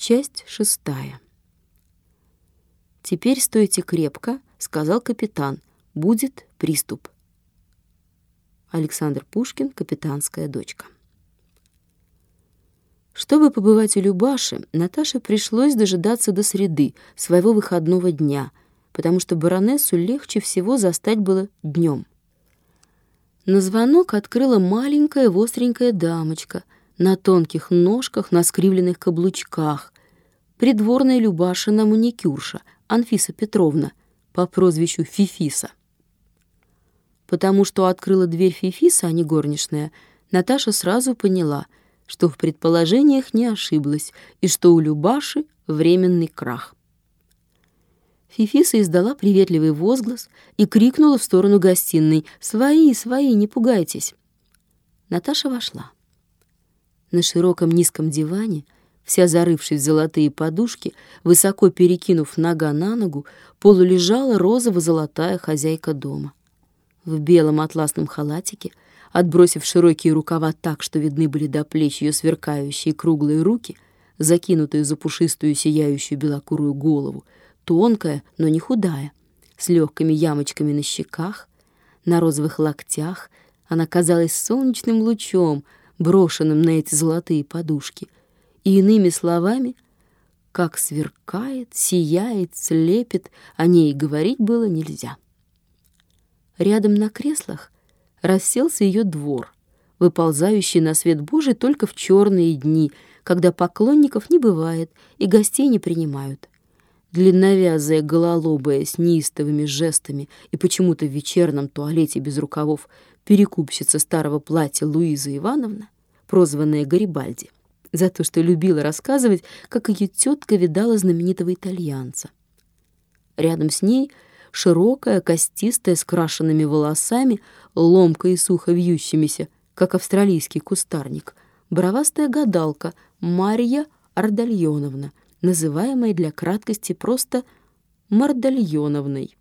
Часть 6. «Теперь стойте крепко», — сказал капитан. «Будет приступ». Александр Пушкин, «Капитанская дочка». Чтобы побывать у Любаши, Наташе пришлось дожидаться до среды, своего выходного дня, потому что баронессу легче всего застать было днем. На звонок открыла маленькая востренькая дамочка на тонких ножках, на скривленных каблучках, придворная Любашина маникюрша Анфиса Петровна по прозвищу Фифиса. Потому что открыла дверь Фифиса, а не горничная, Наташа сразу поняла, что в предположениях не ошиблась и что у Любаши временный крах. Фифиса издала приветливый возглас и крикнула в сторону гостиной: «Свои, свои, не пугайтесь!» Наташа вошла. На широком низком диване, вся зарывшись в золотые подушки, высоко перекинув нога на ногу, полулежала розово-золотая хозяйка дома. В белом атласном халатике, отбросив широкие рукава так, что видны были до плеч ее сверкающие круглые руки, закинутые за пушистую сияющую белокурую голову, тонкая, но не худая, с легкими ямочками на щеках, на розовых локтях, она казалась солнечным лучом, брошенным на эти золотые подушки, и иными словами, как сверкает, сияет, слепит, о ней говорить было нельзя. Рядом на креслах расселся ее двор, выползающий на свет Божий только в черные дни, когда поклонников не бывает и гостей не принимают. Длинновязая гололобая с неистовыми жестами и почему-то в вечернем туалете без рукавов перекупщица старого платья Луиза Ивановна, прозванная Гарибальди, за то, что любила рассказывать, как ее тетка видала знаменитого итальянца. Рядом с ней широкая, костистая, с крашенными волосами, ломко и сухо вьющимися, как австралийский кустарник, бровастая гадалка Марья Ардальоновна, называемая для краткости просто Мардальоновной.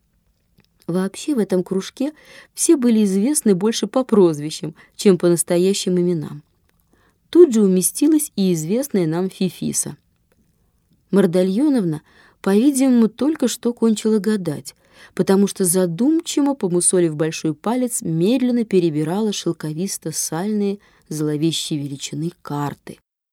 Вообще в этом кружке все были известны больше по прозвищам, чем по настоящим именам. Тут же уместилась и известная нам Фифиса. Мардальоновна, по-видимому, только что кончила гадать, потому что задумчиво, помусолив большой палец, медленно перебирала шелковисто-сальные зловещей величины карты.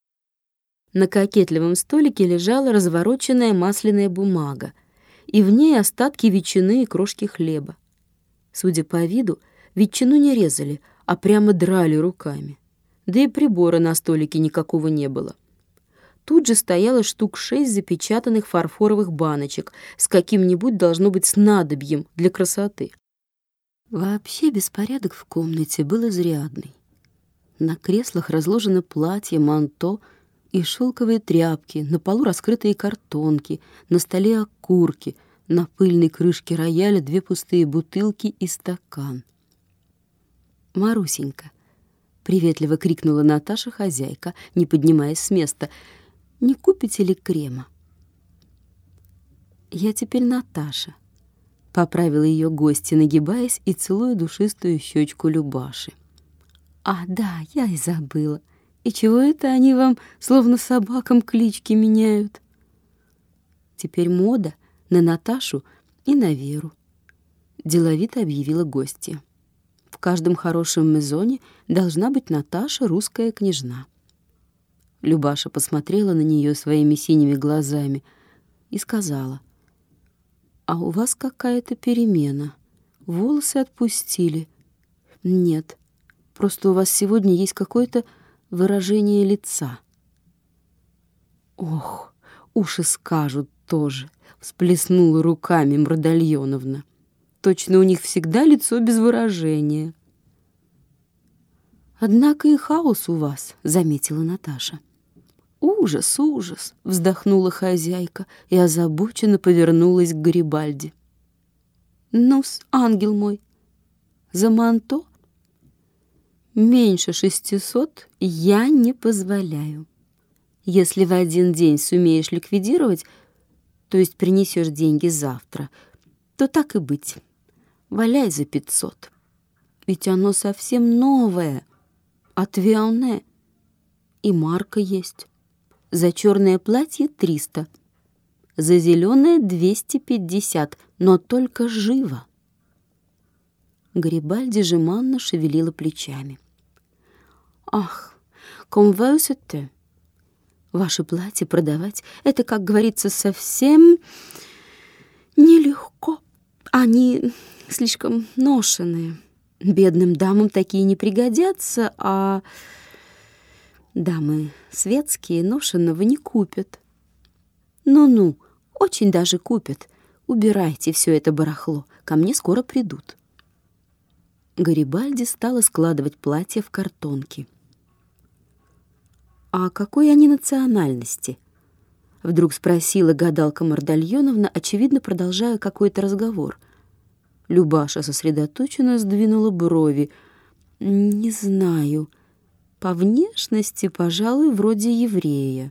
На кокетливом столике лежала развороченная масляная бумага, и в ней остатки ветчины и крошки хлеба. Судя по виду, ветчину не резали, а прямо драли руками. Да и прибора на столике никакого не было. Тут же стояло штук 6 запечатанных фарфоровых баночек с каким-нибудь, должно быть, снадобьем для красоты. Вообще беспорядок в комнате был изрядный. На креслах разложено платье, манто и шелковые тряпки, на полу раскрытые картонки, на столе окурки, на пыльной крышке рояля 2 пустые бутылки и стакан. «Марусенька», — приветливо крикнула Наташа, хозяйка, не поднимаясь с места, — «не купите ли крема?» «Я теперь Наташа», — поправила ее гостья, нагибаясь и целуя душистую щечку Любаши. «А, да, я и забыла. И чего это они вам словно собакам клички меняют?» «Теперь мода на Наташу и на Веру», — деловито объявила гостья. «В каждом хорошем мезоне должна быть Наташа, русская княжна». Любаша посмотрела на нее своими синими глазами и сказала: «А у вас какая-то перемена. Волосы отпустили». «Нет, просто у вас сегодня есть какое-то выражение лица». «Ох, уши скажут тоже», — всплеснула руками Мардальоновна. «Точно у них всегда лицо без выражения». «Однако и хаос у вас», — заметила Наташа. «Ужас, ужас!» — вздохнула хозяйка и озабоченно повернулась к Гарибальди. «Ну-с, ангел мой, за манто меньше 600 я не позволяю. Если в один день сумеешь ликвидировать, то есть принесешь деньги завтра, то так и быть, валяй за 500. Ведь оно совсем новое, от Вионе, и марка есть. За черное платье 300, за зеленое 250, но только живо. Гарибальди жеманно шевелила плечами. «Ах, конвейсете! Ваше платье продавать — это, как говорится, совсем нелегко. Они слишком ношеные. Бедным дамам такие не пригодятся, а дамы светские ношеного не купят. Ну-ну, очень даже купят. Убирайте все это барахло, ко мне скоро придут». Гарибальди стала складывать платья в картонки. «А какой они национальности?» — вдруг спросила гадалка Мардальоновна, очевидно, продолжая какой-то разговор. Любаша сосредоточенно сдвинула брови. «Не знаю. По внешности, пожалуй, вроде еврея».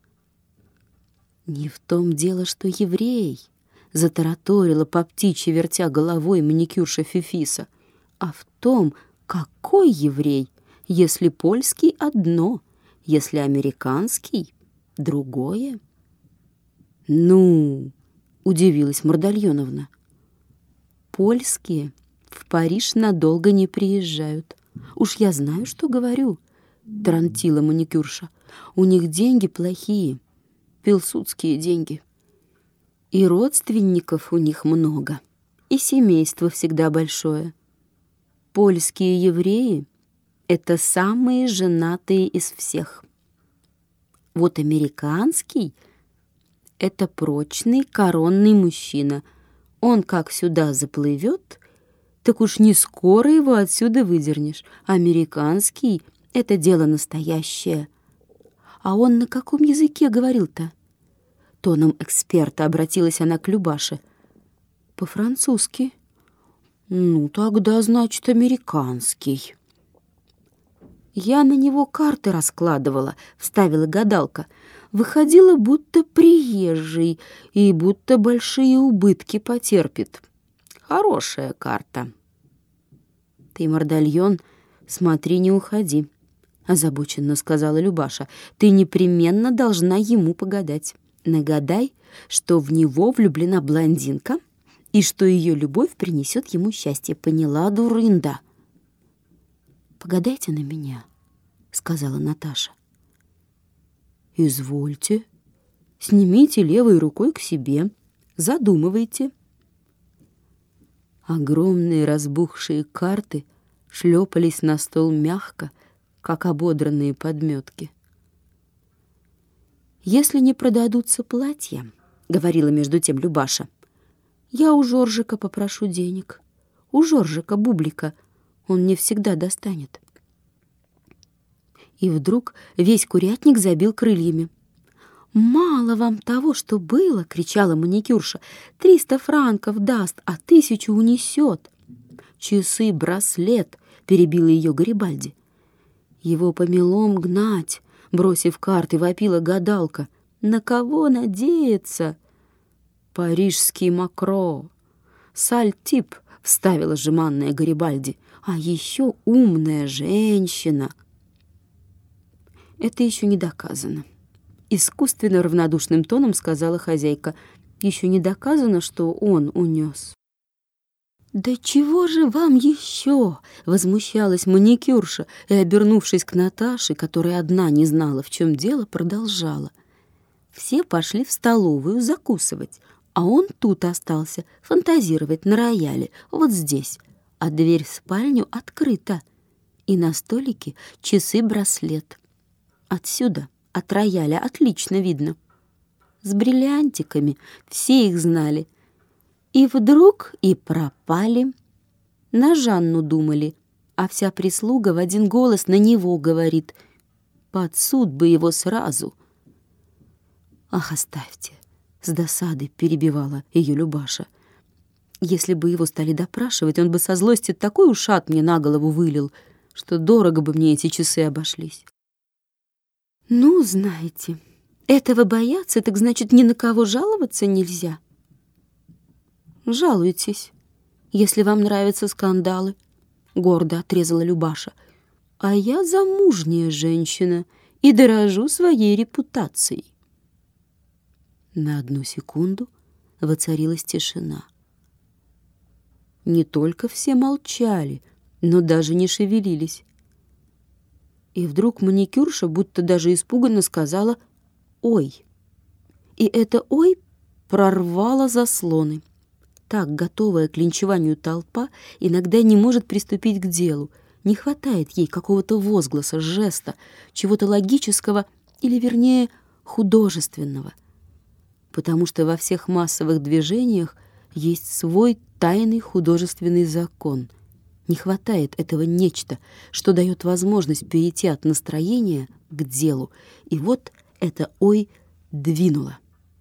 «Не в том дело, что еврей», — затараторила по птичьи, вертя головой маникюрша Фифиса, «а в том, какой еврей, если польский — одно, если американский — другое». «Ну?» — удивилась Мардальоновна. «Польские в Париж надолго не приезжают. Уж я знаю, что говорю», — тарантила маникюрша. «У них деньги плохие, пилсудские деньги. И родственников у них много, и семейство всегда большое. Польские евреи — это самые женатые из всех. Вот американский — это прочный коронный мужчина. Он как сюда заплывет, так уж не скоро его отсюда выдернешь. Американский — это дело настоящее». «А он на каком языке говорил-то?» Тоном эксперта обратилась она к Любаше. «По-французски». «Ну, тогда, значит, американский». «Я на него карты раскладывала», — вставила гадалка. «Выходило, будто приезжий и будто большие убытки потерпит. Хорошая карта». «Ты, Мардальон, смотри, не уходи», — озабоченно сказала Любаша. «Ты непременно должна ему погадать. Нагадай, что в него влюблена блондинка и что ее любовь принесет ему счастье. Поняла, дурында?» «Погадайте на меня», — сказала Наташа. «Извольте. Снимите левой рукой к себе. Задумывайте». Огромные разбухшие карты шлепались на стол мягко, как ободранные подметки. «Если не продадутся платья, — говорила между тем Любаша, — я у Жоржика попрошу денег. У Жоржика Бублика. Он мне всегда достанет». И вдруг весь курятник забил крыльями. «Мало вам того, что было, — кричала маникюрша, — 300 франков даст, а 1000 унесет. Часы, браслет, — перебила ее Гарибальди. Его по мелом гнать, — бросив карты, вопила гадалка. На кого надеяться? «Парижский Макро, Сальтип», — вставила жеманная Гарибальди. «А еще умная женщина». «Это еще не доказано», — искусственно равнодушным тоном сказала хозяйка. «Еще не доказано, что он унес». «Да чего же вам еще?» — возмущалась маникюрша и, обернувшись к Наташе, которая одна не знала, в чем дело, продолжала. Все пошли в столовую закусывать, а он тут остался фантазировать на рояле, вот здесь, а дверь в спальню открыта, и на столике часы-браслет. Отсюда, от рояля, отлично видно. С бриллиантиками, все их знали. И вдруг и пропали. На Жанну думали, а вся прислуга в один голос на него говорит. Под суд бы его сразу. «Ах, оставьте!» — с досадой перебивала ее Любаша. «Если бы его стали допрашивать, он бы со злости такой ушат мне на голову вылил, что дорого бы мне эти часы обошлись». «Ну, знаете, этого бояться, так значит, ни на кого жаловаться нельзя». «Жалуйтесь, если вам нравятся скандалы», — гордо отрезала Любаша. «А я замужняя женщина и дорожу своей репутацией». На одну секунду воцарилась тишина. Не только все молчали, но даже не шевелились. И вдруг маникюрша будто даже испуганно сказала «Ой!». И это «ой» прорвало заслоны. Так готовая к линчеванию толпа иногда не может приступить к делу. Не хватает ей какого-то возгласа, жеста, чего-то логического или, вернее, художественного. Потому что во всех массовых движениях есть свой тайный художественный закон. Не хватает этого нечто, что дает возможность перейти от настроения к делу. И вот это «ой» двинуло.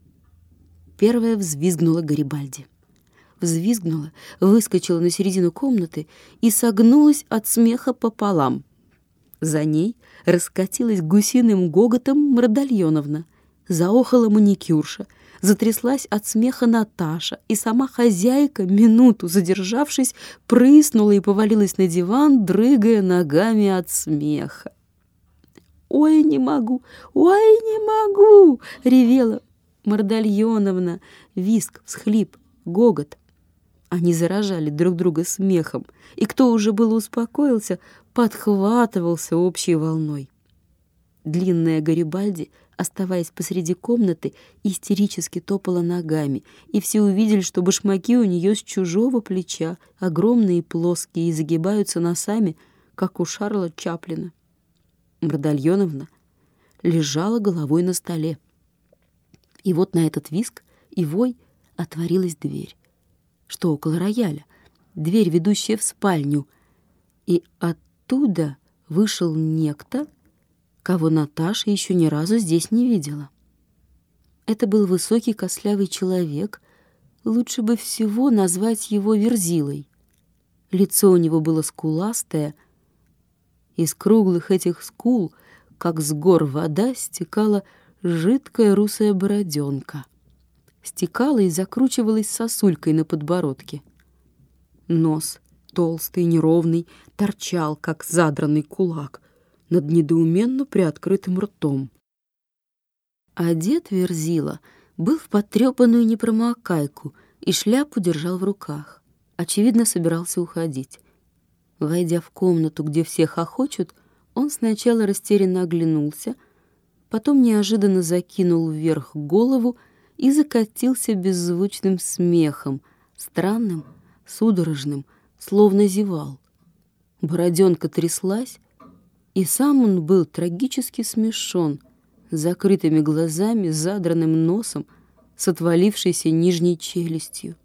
Первая взвизгнула Гарибальди. Взвизгнула, выскочила на середину комнаты и согнулась от смеха пополам. За ней раскатилась гусиным гоготом Мардальоновна, заохала маникюрша, затряслась от смеха Наташа, и сама хозяйка, минуту задержавшись, прыснула и повалилась на диван, дрыгая ногами от смеха. «Ой, не могу! Ой, не могу!» — ревела Мардальоновна. Визг, всхлип, гогот. Они заражали друг друга смехом, и кто уже было успокоился, подхватывался общей волной. Длинная Гарибальди, оставаясь посреди комнаты, истерически топала ногами, и все увидели, что башмаки у нее с чужого плеча, огромные и плоские, и загибаются носами, как у Шарла Чаплина. Мардальоновна лежала головой на столе. И вот на этот визг и вой отворилась дверь, что около рояля, дверь, ведущая в спальню, и оттуда вышел некто, кого Наташа еще ни разу здесь не видела. Это был высокий костлявый человек, лучше бы всего назвать его Верзилой. Лицо у него было скуластое, из круглых этих скул, как с гор вода, стекала жидкая русая бороденка. Стекала и закручивалась сосулькой на подбородке. Нос, толстый, неровный, торчал, как задранный кулак, над недоуменно приоткрытым ртом. Одет Верзила был в потрепанную непромокайку и шляпу держал в руках. Очевидно, собирался уходить. Войдя в комнату, где все хохочут, он сначала растерянно оглянулся, потом неожиданно закинул вверх голову и закатился беззвучным смехом, странным, судорожным, словно зевал. Бороденка тряслась, и сам он был трагически смешон, с закрытыми глазами, с задранным носом, с отвалившейся нижней челюстью.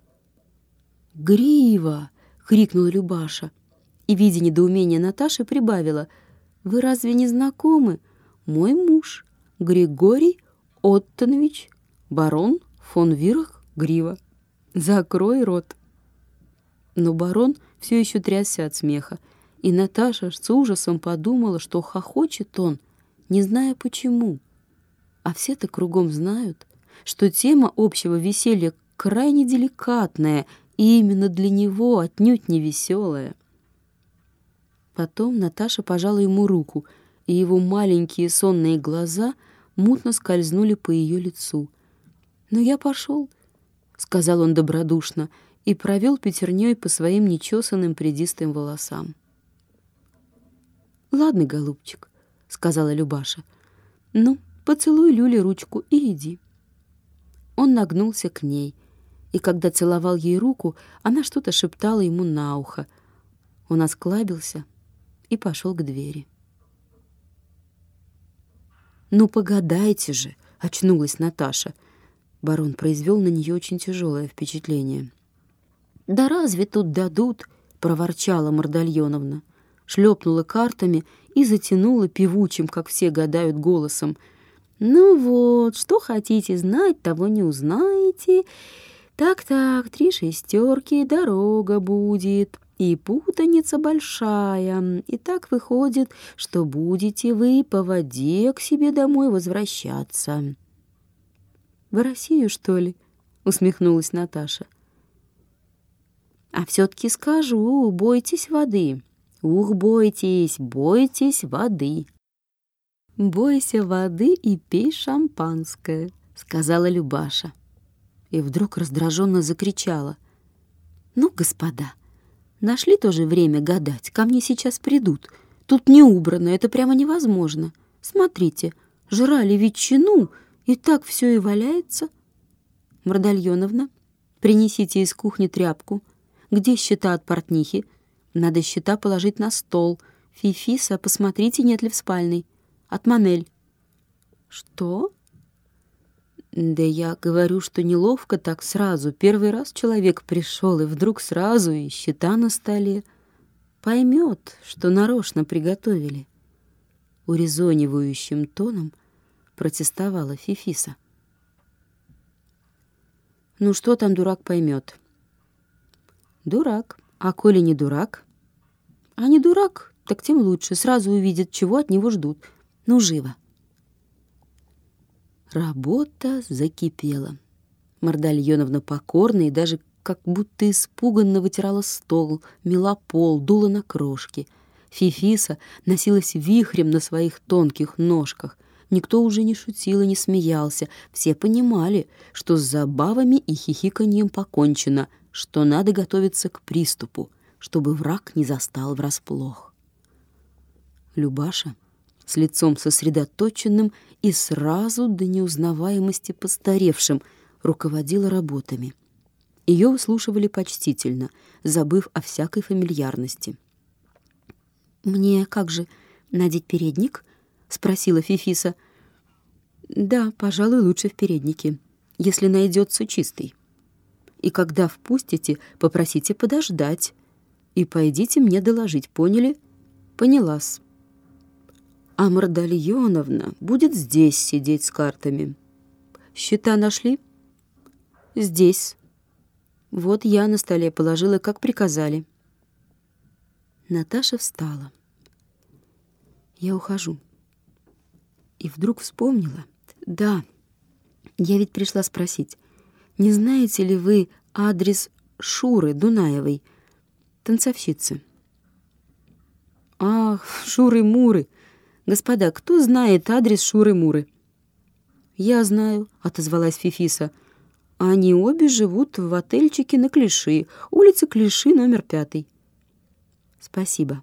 «Грива!» — крикнула Любаша, и, видя недоумение Наташи, прибавила: «Вы разве не знакомы? Мой муж, Григорий Оттонович, барон фон Вирах-Грива. Закрой рот». Но барон все еще трясся от смеха, и Наташа с ужасом подумала, что хохочет он, не зная почему. А все-то кругом знают, что тема общего веселья крайне деликатная и именно для него отнюдь не веселая. Потом Наташа пожала ему руку, и его маленькие сонные глаза мутно скользнули по ее лицу. «Ну, я пошел», — сказал он добродушно и провел пятерней по своим нечесанным прядистым волосам. «Ладно, голубчик», — сказала Любаша. «Ну, поцелуй Люле ручку и иди». Он нагнулся к ней, и когда целовал ей руку, она что-то шептала ему на ухо. Он осклабился и пошел к двери. «Ну, погадайте же!» — очнулась Наташа. Барон произвел на нее очень тяжелое впечатление. «Да разве тут дадут?» — проворчала Мардальоновна, шлепнула картами и затянула певучим, как все гадают, голосом. «Ну вот, что хотите знать, того не узнаете. Так-так, 3 шестерки, дорога будет, и путаница большая. И так выходит, что будете вы по воде к себе домой возвращаться». «В Россию, что ли?» — усмехнулась Наташа. «А все-таки скажу, бойтесь воды. Ух, бойтесь, бойтесь воды». «Бойся воды и пей шампанское», — сказала Любаша. И вдруг раздраженно закричала: «Ну, господа, нашли тоже время гадать, ко мне сейчас придут. Тут не убрано, это прямо невозможно. Смотрите, жрали ветчину, и так все и валяется. Мардальоновна, принесите из кухни тряпку. Где счета от портнихи? Надо счета положить на стол. Фифиса, посмотрите, нет ли в спальной. От Манель». «Что?» «Да я говорю, что неловко так сразу. Первый раз человек пришел, и вдруг сразу и счета на столе. Поймет, что нарочно приготовили». Урезонивающим тоном протестовала Фифиса. «Ну что там дурак поймет?» «Дурак. А коли не дурак?» «А не дурак, так тем лучше. Сразу увидит, чего от него ждут. Ну, живо!» Работа закипела. Мардальоновна покорно и даже как будто испуганно вытирала стол, мела пол, дула на крошки. Фифиса носилась вихрем на своих тонких ножках. Никто уже не шутил и не смеялся. Все понимали, что с забавами и хихиканьем покончено, что надо готовиться к приступу, чтобы враг не застал врасплох. Любаша с лицом сосредоточенным и сразу до неузнаваемости постаревшим руководила работами. Ее выслушивали почтительно, забыв о всякой фамильярности. «Мне как же, надеть передник?» — спросила Фифиса. «Да, пожалуй, лучше в переднике, если найдется чистый. И когда впустите, попросите подождать. И пойдите мне доложить, поняли?» «Поняла-с. А Мардальоновна будет здесь сидеть с картами. Счета нашли?» «Здесь. Вот я на столе положила, как приказали». Наташа встала. «Я ухожу». И вдруг вспомнила. «Да, я ведь пришла спросить, не знаете ли вы адрес Шуры Дунаевой, танцовщицы?» «Ах, Шуры-Муры! Господа, кто знает адрес Шуры-Муры?» «Я знаю», — отозвалась Фифиса. «Они обе живут в отельчике на Клиши, улица Клиши, номер 5. «Спасибо».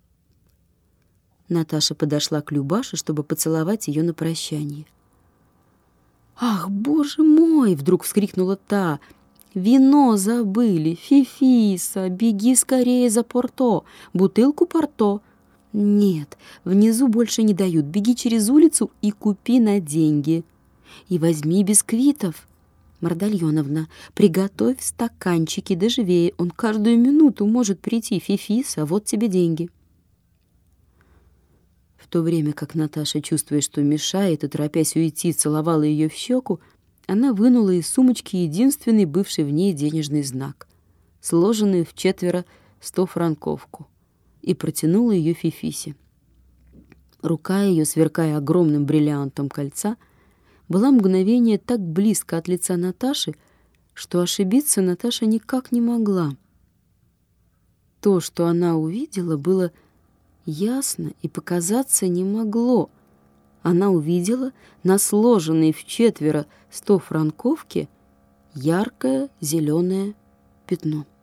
Наташа подошла к Любаше, чтобы поцеловать ее на прощание. «Ах, боже мой!» — вдруг вскрикнула та. «Вино забыли! Фифиса, беги скорее за Порто! Бутылку Порто!» «Нет, внизу больше не дают. Беги через улицу и купи на деньги. И возьми бисквитов. Мардальоновна, приготовь стаканчики, да живее. Он каждую минуту может прийти. Фифиса, вот тебе деньги». В то время как Наташа, чувствуя, что мешает, и торопясь уйти, целовала ее в щеку, она вынула из сумочки единственный бывший в ней денежный знак, сложенную в 400-франковку, и протянула ее Фифисе. Рука ее, сверкая огромным бриллиантом кольца, была мгновение так близко от лица Наташи, что ошибиться Наташа никак не могла. То, что она увидела, было ясно и показаться не могло. Она увидела на сложенной в 400 100-франковке яркое зеленое пятно.